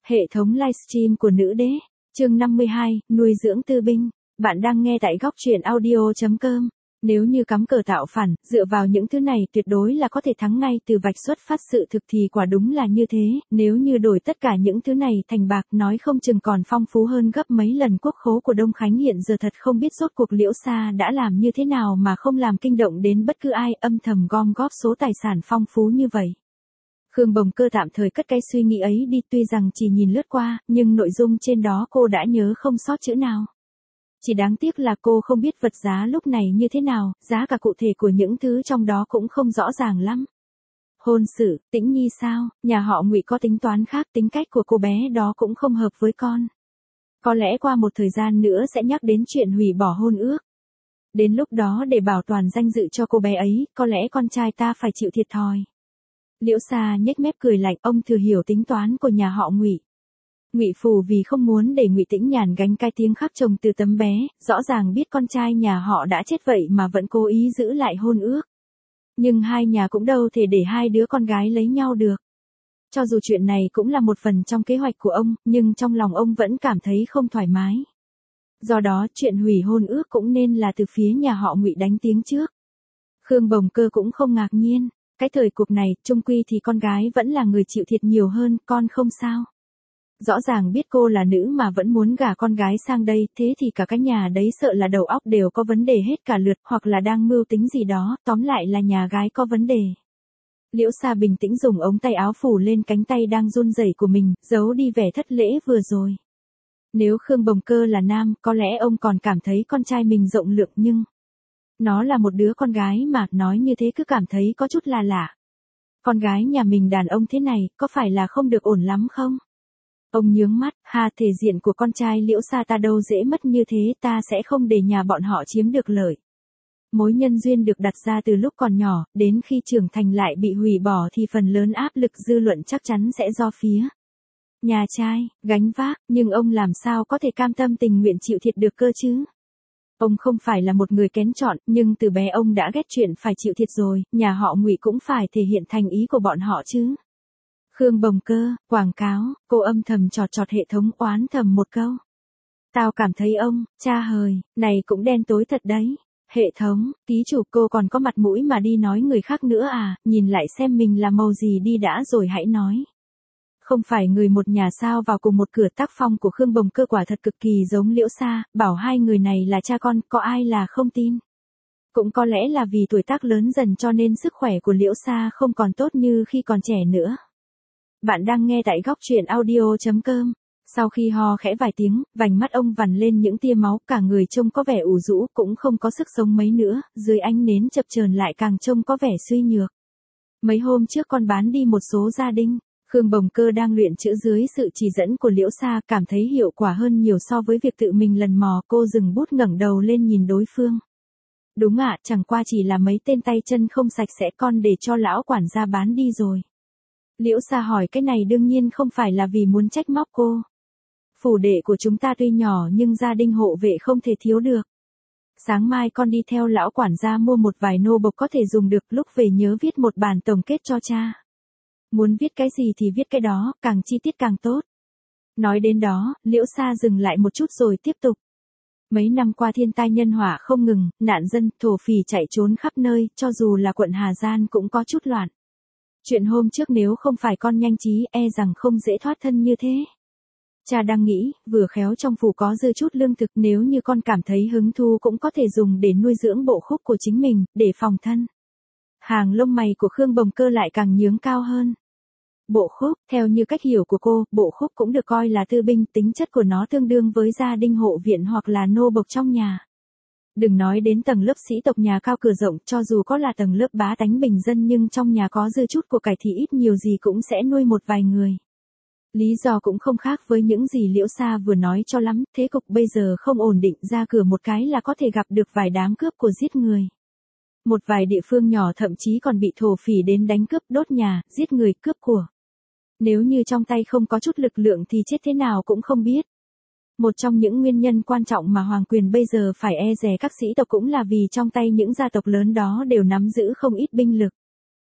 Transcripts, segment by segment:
Hệ thống livestream của nữ đế, chương 52, nuôi dưỡng tư binh. Bạn đang nghe tại góc truyện audio.com. Nếu như cắm cờ tạo phản, dựa vào những thứ này tuyệt đối là có thể thắng ngay từ vạch xuất phát sự thực thì quả đúng là như thế, nếu như đổi tất cả những thứ này thành bạc nói không chừng còn phong phú hơn gấp mấy lần quốc khố của Đông Khánh hiện giờ thật không biết rốt cuộc Liễu Sa đã làm như thế nào mà không làm kinh động đến bất cứ ai âm thầm gom góp số tài sản phong phú như vậy. Khương Bồng Cơ tạm thời cất cái suy nghĩ ấy đi, tuy rằng chỉ nhìn lướt qua, nhưng nội dung trên đó cô đã nhớ không sót chữ nào. Chỉ đáng tiếc là cô không biết vật giá lúc này như thế nào, giá cả cụ thể của những thứ trong đó cũng không rõ ràng lắm. Hôn sự, Tĩnh Nhi sao, nhà họ Ngụy có tính toán khác, tính cách của cô bé đó cũng không hợp với con. Có lẽ qua một thời gian nữa sẽ nhắc đến chuyện hủy bỏ hôn ước. Đến lúc đó để bảo toàn danh dự cho cô bé ấy, có lẽ con trai ta phải chịu thiệt thòi. Liễu Sa nhếch mép cười lạnh, ông thừa hiểu tính toán của nhà họ Ngụy. Ngụy Phủ vì không muốn để Ngụy Tĩnh Nhàn gánh cái tiếng khắc chồng từ tấm bé, rõ ràng biết con trai nhà họ đã chết vậy mà vẫn cố ý giữ lại hôn ước. Nhưng hai nhà cũng đâu thể để hai đứa con gái lấy nhau được. Cho dù chuyện này cũng là một phần trong kế hoạch của ông, nhưng trong lòng ông vẫn cảm thấy không thoải mái. Do đó chuyện hủy hôn ước cũng nên là từ phía nhà họ Ngụy đánh tiếng trước. Khương Bồng Cơ cũng không ngạc nhiên. Cái thời cuộc này, chung quy thì con gái vẫn là người chịu thiệt nhiều hơn, con không sao. Rõ ràng biết cô là nữ mà vẫn muốn gả con gái sang đây, thế thì cả cái nhà đấy sợ là đầu óc đều có vấn đề hết cả lượt, hoặc là đang mưu tính gì đó, tóm lại là nhà gái có vấn đề. Liễu Sa bình tĩnh dùng ống tay áo phủ lên cánh tay đang run rẩy của mình, giấu đi vẻ thất lễ vừa rồi. Nếu Khương Bồng Cơ là nam, có lẽ ông còn cảm thấy con trai mình rộng lượng, nhưng nó là một đứa con gái mà, nói như thế cứ cảm thấy có chút là lạ. Con gái nhà mình đàn ông thế này, có phải là không được ổn lắm không? Ông nhướng mắt, thể diện của con trai Liễu Sa ta đâu dễ mất như thế, ta sẽ không để nhà bọn họ chiếm được lợi. Mối nhân duyên được đặt ra từ lúc còn nhỏ, đến khi trưởng thành lại bị hủy bỏ thì phần lớn áp lực dư luận chắc chắn sẽ do phía nhà trai gánh vác, nhưng ông làm sao có thể cam tâm tình nguyện chịu thiệt được cơ chứ? Ông không phải là một người kén chọn, nhưng từ bé ông đã ghét chuyện phải chịu thiệt rồi, nhà họ Ngụy cũng phải thể hiện thành ý của bọn họ chứ. Khương Bồng Cơ, quảng cáo, cô âm thầm chọt chọt hệ thống oán thầm một câu. Tao cảm thấy ông, cha hời, này cũng đen tối thật đấy. Hệ thống, ký chủ cô còn có mặt mũi mà đi nói người khác nữa à, nhìn lại xem mình là màu gì đi đã rồi hãy nói. Không phải người một nhà sao vào cùng một cửa. Tác phong của Khương Bồng Cơ quả thật cực kỳ giống Liễu Sa, bảo hai người này là cha con, có ai là không tin. Cũng có lẽ là vì tuổi tác lớn dần cho nên sức khỏe của Liễu Sa không còn tốt như khi còn trẻ nữa. Bạn đang nghe tại góc truyện audio.com. Sau khi ho khẽ vài tiếng, vành mắt ông vằn lên những tia máu, cả người trông có vẻ ủ rũ, cũng không có sức sống mấy nữa, dưới ánh nến chập chờn lại càng trông có vẻ suy nhược. Mấy hôm trước con bán đi một số gia đình. Khương Bồng Cơ đang luyện chữ dưới sự chỉ dẫn của Liễu Sa, cảm thấy hiệu quả hơn nhiều so với việc tự mình lần mò. Cô dừng bút ngẩng đầu lên nhìn đối phương. Đúng ạ, chẳng qua chỉ là mấy tên tay chân không sạch sẽ, con để cho lão quản gia bán đi rồi. Liễu Sa hỏi cái này đương nhiên không phải là vì muốn trách móc cô. Phủ đệ của chúng ta tuy nhỏ nhưng gia đình hộ vệ không thể thiếu được. Sáng mai con đi theo lão quản gia mua một vài nô bộc có thể dùng được, lúc về nhớ viết một bản tổng kết cho cha. Muốn viết cái gì thì viết cái đó, càng chi tiết càng tốt. Nói đến đó, Liễu Sa dừng lại một chút rồi tiếp tục. Mấy năm qua thiên tai nhân họa không ngừng, nạn dân, thổ phỉ chạy trốn khắp nơi, cho dù là quận Hà Giang cũng có chút loạn. Chuyện hôm trước nếu không phải con nhanh trí, e rằng không dễ thoát thân như thế. Cha đang nghĩ, vừa khéo trong phủ có dư chút lương thực, nếu như con cảm thấy hứng thú cũng có thể dùng để nuôi dưỡng bộ khúc của chính mình, để phòng thân. Hàng lông mày của Khương Bồng Cơ lại càng nhướng cao hơn. Bộ khúc, theo như cách hiểu của cô, bộ khúc cũng được coi là tư binh, tính chất của nó tương đương với gia đình hộ viện hoặc là nô bộc trong nhà. Đừng nói đến tầng lớp sĩ tộc nhà cao cửa rộng, cho dù có là tầng lớp bá tánh bình dân nhưng trong nhà có dư chút của cải thì ít nhiều gì cũng sẽ nuôi một vài người. Lý do cũng không khác với những gì Liễu Sa vừa nói cho lắm, thế cục bây giờ không ổn định, ra cửa một cái là có thể gặp được vài đám cướp của giết người. Một vài địa phương nhỏ thậm chí còn bị thổ phỉ đến đánh cướp, đốt nhà, giết người, cướp của. Nếu như trong tay không có chút lực lượng thì chết thế nào cũng không biết. Một trong những nguyên nhân quan trọng mà hoàng quyền bây giờ phải e dè các sĩ tộc cũng là vì trong tay những gia tộc lớn đó đều nắm giữ không ít binh lực.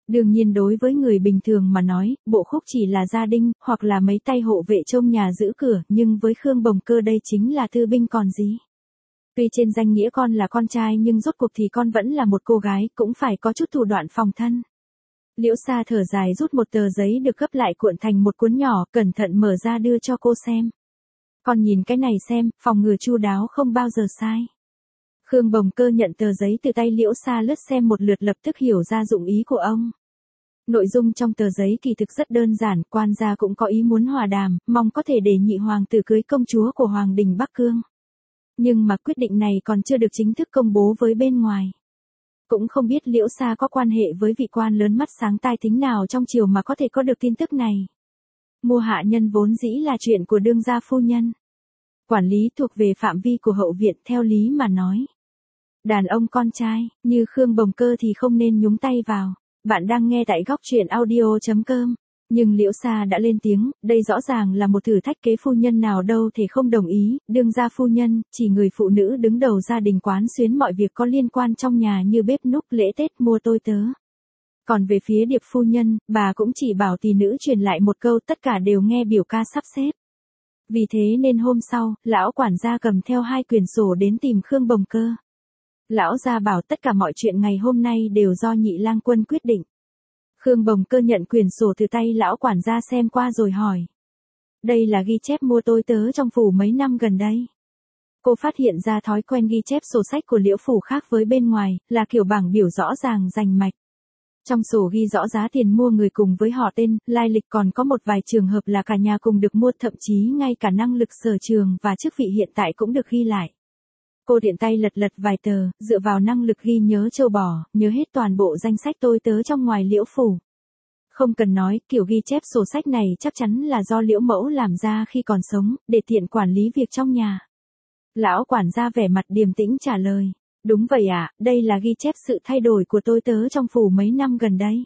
Đương nhiên đối với người bình thường mà nói, bộ khúc chỉ là gia đình, hoặc là mấy tay hộ vệ trông nhà giữ cửa, nhưng với Khương Bồng Cơ đây chính là tư binh còn gì. Tuy trên danh nghĩa con là con trai nhưng rốt cuộc thì con vẫn là một cô gái, cũng phải có chút thủ đoạn phòng thân. Liễu Sa thở dài rút một tờ giấy được gấp lại cuộn thành một cuốn nhỏ, cẩn thận mở ra đưa cho cô xem. Con nhìn cái này xem, phòng ngừa chu đáo không bao giờ sai. Khương Bồng Cơ nhận tờ giấy từ tay Liễu Sa lướt xem một lượt lập tức hiểu ra dụng ý của ông. Nội dung trong tờ giấy kỳ thực rất đơn giản, quan gia cũng có ý muốn hòa đàm, mong có thể để nhị hoàng tử cưới công chúa của Hoàng đình Bắc Cương. Nhưng mà quyết định này còn chưa được chính thức công bố với bên ngoài. Cũng không biết Liễu Sa có quan hệ với vị quan lớn mắt sáng tai tính nào trong triều mà có thể có được tin tức này. Mua hạ nhân vốn dĩ là chuyện của đương gia phu nhân. Quản lý thuộc về phạm vi của hậu viện theo lý mà nói. Đàn ông con trai, như Khương Bồng Cơ thì không nên nhúng tay vào. Bạn đang nghe tại góc truyện audio.com. Nhưng Liễu Sa đã lên tiếng, đây rõ ràng là một thử thách, kế phu nhân nào đâu thể không đồng ý, đương gia phu nhân, chỉ người phụ nữ đứng đầu gia đình quán xuyến mọi việc có liên quan trong nhà như bếp núc, lễ Tết, mua tôi tớ. Còn về phía Điệp phu nhân, bà cũng chỉ bảo tỷ nữ truyền lại một câu, tất cả đều nghe biểu ca sắp xếp. Vì thế nên hôm sau, lão quản gia cầm theo 2 quyển sổ đến tìm Khương Bồng Cơ. Lão gia bảo tất cả mọi chuyện ngày hôm nay đều do nhị lang quân quyết định. Khương Bồng Cơ nhận quyển sổ từ tay lão quản gia xem qua rồi hỏi. Đây là ghi chép mua tôi tớ trong phủ mấy năm gần đây. Cô phát hiện ra thói quen ghi chép sổ sách của Liễu phủ khác với bên ngoài, là kiểu bảng biểu rõ ràng rành mạch. Trong sổ ghi rõ giá tiền mua người cùng với họ tên, lai lịch, còn có một vài trường hợp là cả nhà cùng được mua, thậm chí ngay cả năng lực sở trường và chức vị hiện tại cũng được ghi lại. Cô tiện tay lật lật vài tờ, dựa vào năng lực ghi nhớ châu bò, nhớ hết toàn bộ danh sách tôi tớ trong ngoài Liễu phủ. Không cần nói, kiểu ghi chép sổ sách này chắc chắn là do Liễu mẫu làm ra khi còn sống, để tiện quản lý việc trong nhà. Lão quản gia vẻ mặt điềm tĩnh trả lời. Đúng vậy ạ, đây là ghi chép sự thay đổi của tôi tớ trong phủ mấy năm gần đây.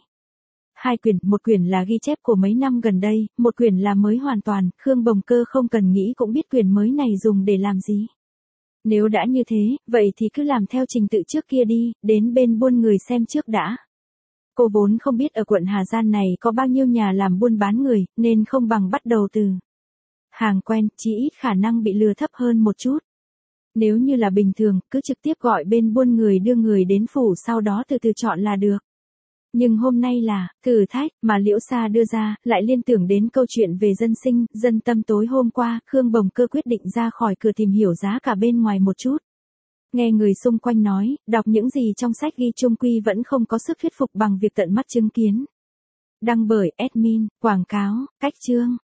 2 quyển, một quyển là ghi chép của mấy năm gần đây, một quyển là mới hoàn toàn, Khương Bồng Cơ không cần nghĩ cũng biết quyển mới này dùng để làm gì. Nếu đã như thế, vậy thì cứ làm theo trình tự trước kia đi, đến bên buôn người xem trước đã. Cô vốn không biết ở quận Hà Giang này có bao nhiêu nhà làm buôn bán người, nên không bằng bắt đầu từ hàng quen, chỉ ít khả năng bị lừa thấp hơn một chút. Nếu như là bình thường, cứ trực tiếp gọi bên buôn người đưa người đến phủ, sau đó từ từ chọn là được. Nhưng hôm nay là thử thách mà Liễu Sa đưa ra, lại liên tưởng đến câu chuyện về dân sinh, dân tâm tối hôm qua, Khương Bồng Cơ quyết định ra khỏi cửa tìm hiểu giá cả bên ngoài một chút. Nghe người xung quanh nói, đọc những gì trong sách ghi chung quy vẫn không có sức thuyết phục bằng việc tận mắt chứng kiến. Đăng bởi admin, quảng cáo, cách chương.